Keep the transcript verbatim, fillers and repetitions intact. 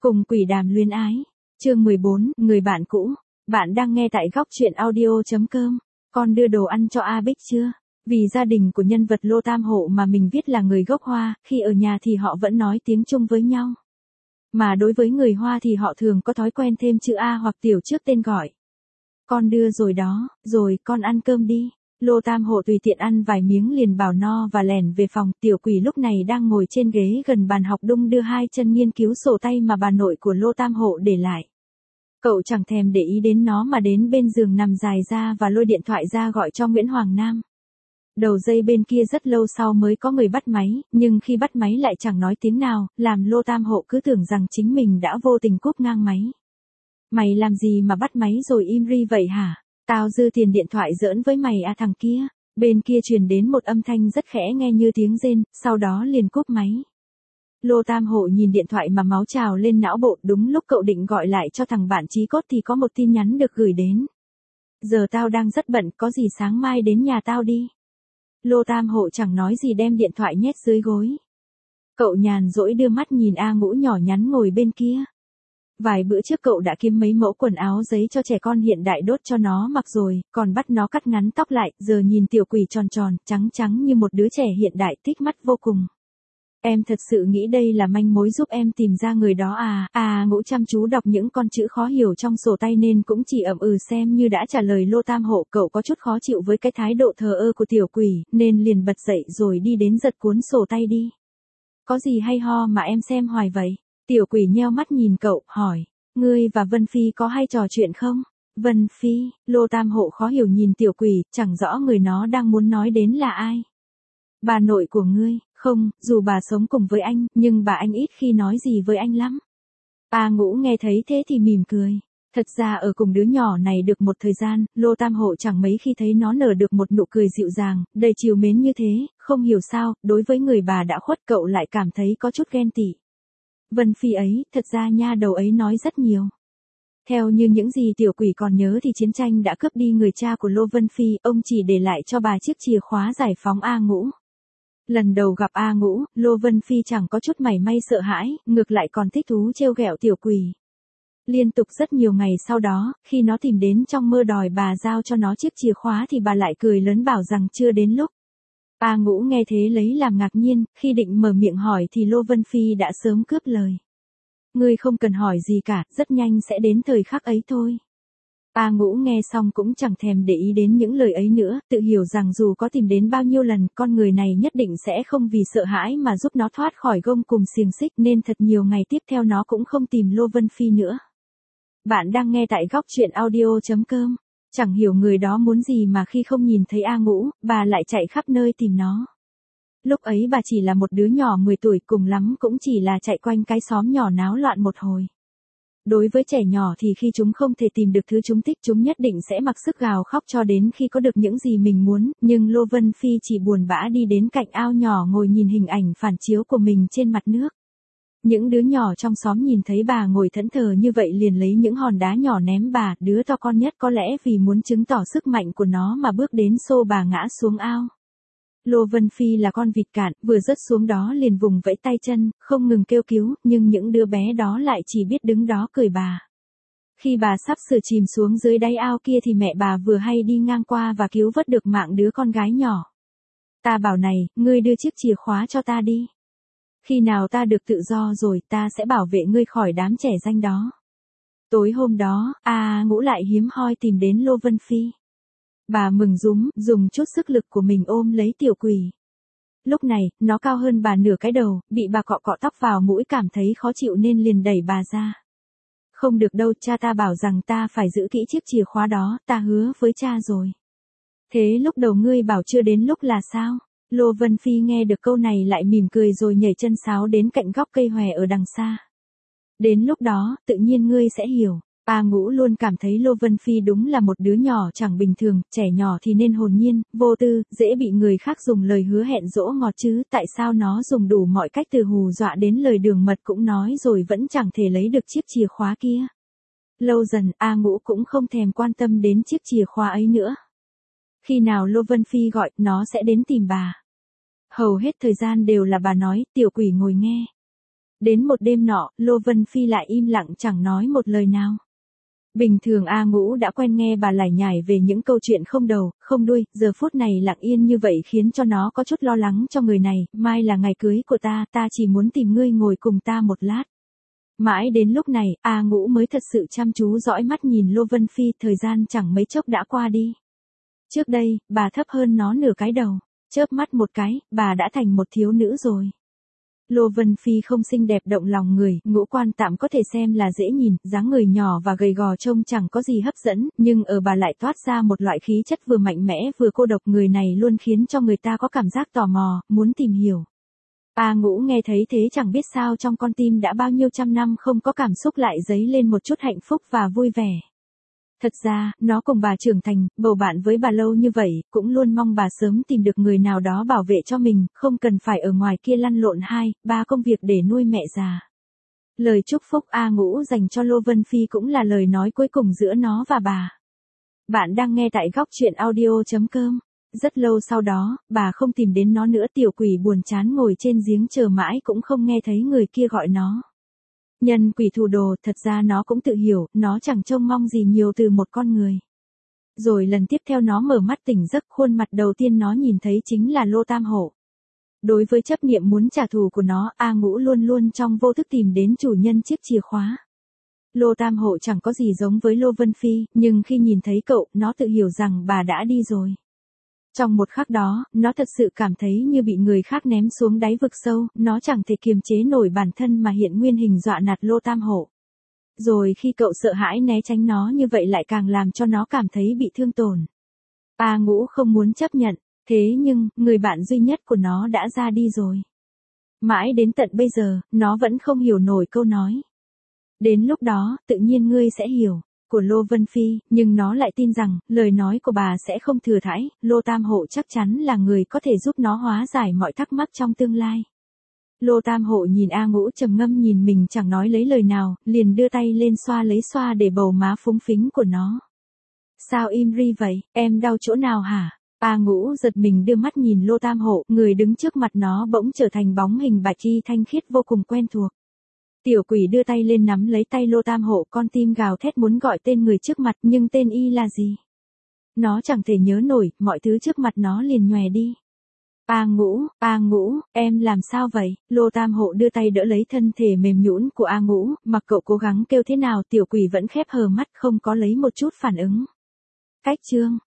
Cùng quỷ đàm luyến ái. Chương mười bốn, người bạn cũ. Bạn đang nghe tại góc truyện audio.com. Con đưa đồ ăn cho A Bích chưa? Vì gia đình của nhân vật Lô Tam Hộ mà mình viết là người gốc Hoa, khi ở nhà thì họ vẫn nói tiếng Trung với nhau. Mà đối với người Hoa thì họ thường có thói quen thêm chữ A hoặc tiểu trước tên gọi. Con đưa rồi đó, rồi con ăn cơm đi. Lô Tam Hộ tùy tiện ăn vài miếng liền bảo no và lẻn về phòng. Tiểu quỷ lúc này đang ngồi trên ghế gần bàn học, đung đưa hai chân nghiên cứu sổ tay mà bà nội của Lô Tam Hộ để lại. Cậu chẳng thèm để ý đến nó mà đến bên giường nằm dài ra và lôi điện thoại ra gọi cho Nguyễn Hoàng Nam. Đầu dây bên kia rất lâu sau mới có người bắt máy, nhưng khi bắt máy lại chẳng nói tiếng nào, làm Lô Tam Hộ cứ tưởng rằng chính mình đã vô tình cúp ngang máy. Mày làm gì mà bắt máy rồi im ri vậy hả? Tao dư tiền điện thoại giỡn với mày à thằng kia. Bên kia truyền đến một âm thanh rất khẽ nghe như tiếng rên, sau đó liền cúp máy. Lô Tam Hộ nhìn điện thoại mà máu trào lên não bộ. Đúng lúc cậu định gọi lại cho thằng bạn chí cốt thì có một tin nhắn được gửi đến. Giờ tao đang rất bận, có gì sáng mai đến nhà tao đi. Lô Tam Hộ chẳng nói gì đem điện thoại nhét dưới gối. Cậu nhàn rỗi đưa mắt nhìn A Ngũ nhỏ nhắn ngồi bên kia. Vài bữa trước cậu đã kiếm mấy mẫu quần áo giấy cho trẻ con hiện đại đốt cho nó mặc rồi, còn bắt nó cắt ngắn tóc lại, giờ nhìn tiểu quỷ tròn tròn, trắng trắng như một đứa trẻ hiện đại, thích mắt vô cùng. Em thật sự nghĩ đây là manh mối giúp em tìm ra người đó à? À Ngũ chăm chú đọc những con chữ khó hiểu trong sổ tay nên cũng chỉ ậm ừ xem như đã trả lời Lô Tam Hộ. Cậu có chút khó chịu với cái thái độ thờ ơ của tiểu quỷ, nên liền bật dậy rồi đi đến giật cuốn sổ tay đi. Có gì hay ho mà em xem hoài vậy? Tiểu quỷ nheo mắt nhìn cậu, hỏi. Ngươi và Vân Phi có hay trò chuyện không? Vân Phi, Lô Tam Hộ khó hiểu nhìn tiểu quỷ, chẳng rõ người nó đang muốn nói đến là ai. Bà nội của ngươi, không, dù bà sống cùng với anh, nhưng bà anh ít khi nói gì với anh lắm. A Ngũ nghe thấy thế thì mỉm cười. Thật ra ở cùng đứa nhỏ này được một thời gian, Lô Tam Hộ chẳng mấy khi thấy nó nở được một nụ cười dịu dàng, đầy trìu mến như thế, không hiểu sao, đối với người bà đã khuất cậu lại cảm thấy có chút ghen tị. Vân Phi ấy, thật ra nha đầu ấy nói rất nhiều. Theo như những gì tiểu quỷ còn nhớ thì chiến tranh đã cướp đi người cha của Lô Vân Phi, ông chỉ để lại cho bà chiếc chìa khóa giải phóng A Ngũ. Lần đầu gặp A Ngũ, Lô Vân Phi chẳng có chút mảy may sợ hãi, ngược lại còn thích thú trêu ghẹo tiểu quỷ. Liên tục rất nhiều ngày sau đó, khi nó tìm đến trong mơ đòi bà giao cho nó chiếc chìa khóa thì bà lại cười lớn bảo rằng chưa đến lúc. A Ngũ nghe thế lấy làm ngạc nhiên, khi định mở miệng hỏi thì Lô Vân Phi đã sớm cướp lời. Ngươi không cần hỏi gì cả, rất nhanh sẽ đến thời khắc ấy thôi. A Ngũ nghe xong cũng chẳng thèm để ý đến những lời ấy nữa, tự hiểu rằng dù có tìm đến bao nhiêu lần, con người này nhất định sẽ không vì sợ hãi mà giúp nó thoát khỏi gông cùm xiềng xích, nên thật nhiều ngày tiếp theo nó cũng không tìm Lô Vân Phi nữa. Bạn đang nghe tại góc truyện audio.com. Chẳng hiểu người đó muốn gì mà khi không nhìn thấy A Ngũ, bà lại chạy khắp nơi tìm nó. Lúc ấy bà chỉ là một đứa nhỏ mười tuổi, cùng lắm cũng chỉ là chạy quanh cái xóm nhỏ náo loạn một hồi. Đối với trẻ nhỏ thì khi chúng không thể tìm được thứ chúng thích, chúng nhất định sẽ mặc sức gào khóc cho đến khi có được những gì mình muốn, nhưng Lô Vân Phi chỉ buồn bã đi đến cạnh ao nhỏ ngồi nhìn hình ảnh phản chiếu của mình trên mặt nước. Những đứa nhỏ trong xóm nhìn thấy bà ngồi thẫn thờ như vậy liền lấy những hòn đá nhỏ ném bà, đứa to con nhất có lẽ vì muốn chứng tỏ sức mạnh của nó mà bước đến xô bà ngã xuống ao. Lô Vân Phi là con vịt cạn, vừa rớt xuống đó liền vùng vẫy tay chân, không ngừng kêu cứu, nhưng những đứa bé đó lại chỉ biết đứng đó cười bà. Khi bà sắp sửa chìm xuống dưới đáy ao kia thì mẹ bà vừa hay đi ngang qua và cứu vớt được mạng đứa con gái nhỏ. Ta bảo này, ngươi đưa chiếc chìa khóa cho ta đi. Khi nào ta được tự do rồi, ta sẽ bảo vệ ngươi khỏi đám trẻ danh đó. Tối hôm đó, A Ngũ lại hiếm hoi tìm đến Lô Vân Phi. Bà mừng rúm, dùng chút sức lực của mình ôm lấy tiểu quỷ. Lúc này, nó cao hơn bà nửa cái đầu, bị bà cọ cọ tóc vào mũi cảm thấy khó chịu nên liền đẩy bà ra. Không được đâu, cha ta bảo rằng ta phải giữ kỹ chiếc chìa khóa đó, ta hứa với cha rồi. Thế lúc đầu ngươi bảo chưa đến lúc là sao? Lô Vân Phi nghe được câu này lại mỉm cười rồi nhảy chân sáo đến cạnh góc cây hòe ở đằng xa. Đến lúc đó, tự nhiên ngươi sẽ hiểu. A Ngũ luôn cảm thấy Lô Vân Phi đúng là một đứa nhỏ chẳng bình thường, trẻ nhỏ thì nên hồn nhiên, vô tư, dễ bị người khác dùng lời hứa hẹn dỗ ngọt chứ, tại sao nó dùng đủ mọi cách từ hù dọa đến lời đường mật cũng nói rồi vẫn chẳng thể lấy được chiếc chìa khóa kia. Lâu dần, A Ngũ cũng không thèm quan tâm đến chiếc chìa khóa ấy nữa. Khi nào Lô Vân Phi gọi, nó sẽ đến tìm bà. Hầu hết thời gian đều là bà nói, tiểu quỷ ngồi nghe. Đến một đêm nọ, Lô Vân Phi lại im lặng chẳng nói một lời nào. Bình thường A Ngũ đã quen nghe bà lải nhải về những câu chuyện không đầu, không đuôi, giờ phút này lặng yên như vậy khiến cho nó có chút lo lắng cho người này, mai là ngày cưới của ta, ta chỉ muốn tìm ngươi ngồi cùng ta một lát. Mãi đến lúc này, A Ngũ mới thật sự chăm chú dõi mắt nhìn Lô Vân Phi, thời gian chẳng mấy chốc đã qua đi. Trước đây, bà thấp hơn nó nửa cái đầu, chớp mắt một cái, bà đã thành một thiếu nữ rồi. Lô Vân Phi không xinh đẹp động lòng người, ngũ quan tạm có thể xem là dễ nhìn, dáng người nhỏ và gầy gò trông chẳng có gì hấp dẫn, nhưng ở bà lại toát ra một loại khí chất vừa mạnh mẽ vừa cô độc, người này luôn khiến cho người ta có cảm giác tò mò, muốn tìm hiểu. A Ngũ nghe thấy thế chẳng biết sao trong con tim đã bao nhiêu trăm năm không có cảm xúc lại dấy lên một chút hạnh phúc và vui vẻ. Thật ra, nó cùng bà trưởng thành, bầu bạn với bà lâu như vậy, cũng luôn mong bà sớm tìm được người nào đó bảo vệ cho mình, không cần phải ở ngoài kia lăn lộn hai, ba công việc để nuôi mẹ già. Lời chúc phúc A Ngũ dành cho Lô Vân Phi cũng là lời nói cuối cùng giữa nó và bà. Bạn đang nghe tại góc truyện audio chấm com. Rất lâu sau đó, bà không tìm đến nó nữa, tiểu quỷ buồn chán ngồi trên giếng chờ mãi cũng không nghe thấy người kia gọi nó. Nhân quỷ thủ đồ, thật ra nó cũng tự hiểu, nó chẳng trông mong gì nhiều từ một con người. Rồi lần tiếp theo nó mở mắt tỉnh giấc, khuôn mặt đầu tiên nó nhìn thấy chính là Lô Tam Hộ. Đối với chấp niệm muốn trả thù của nó, A Ngũ luôn luôn trong vô thức tìm đến chủ nhân chiếc chìa khóa. Lô Tam Hộ chẳng có gì giống với Lô Vân Phi, nhưng khi nhìn thấy cậu, nó tự hiểu rằng bà đã đi rồi. Trong một khắc đó, nó thật sự cảm thấy như bị người khác ném xuống đáy vực sâu, nó chẳng thể kiềm chế nổi bản thân mà hiện nguyên hình dọa nạt Lô Tam Hộ. Rồi khi cậu sợ hãi né tránh nó như vậy lại càng làm cho nó cảm thấy bị thương tổn. A Ngũ không muốn chấp nhận, thế nhưng, người bạn duy nhất của nó đã ra đi rồi. Mãi đến tận bây giờ, nó vẫn không hiểu nổi câu nói. Đến lúc đó, tự nhiên ngươi sẽ hiểu. Của Lô Vân Phi, nhưng nó lại tin rằng, lời nói của bà sẽ không thừa thãi, Lô Tam Hộ chắc chắn là người có thể giúp nó hóa giải mọi thắc mắc trong tương lai. Lô Tam Hộ nhìn A Ngũ trầm ngâm nhìn mình chẳng nói lấy lời nào, liền đưa tay lên xoa lấy xoa để bầu má phúng phính của nó. Sao im ri vậy, em đau chỗ nào hả? A Ngũ giật mình đưa mắt nhìn Lô Tam Hộ, người đứng trước mặt nó bỗng trở thành bóng hình bạch y thanh khiết vô cùng quen thuộc. Tiểu quỷ đưa tay lên nắm lấy tay Lô Tam Hộ, con tim gào thét muốn gọi tên người trước mặt, nhưng tên y là gì? Nó chẳng thể nhớ nổi, mọi thứ trước mặt nó liền nhòe đi. A Ngũ, A Ngũ, em làm sao vậy? Lô Tam Hộ đưa tay đỡ lấy thân thể mềm nhũn của A Ngũ, mặc cậu cố gắng kêu thế nào tiểu quỷ vẫn khép hờ mắt không có lấy một chút phản ứng. Cách chương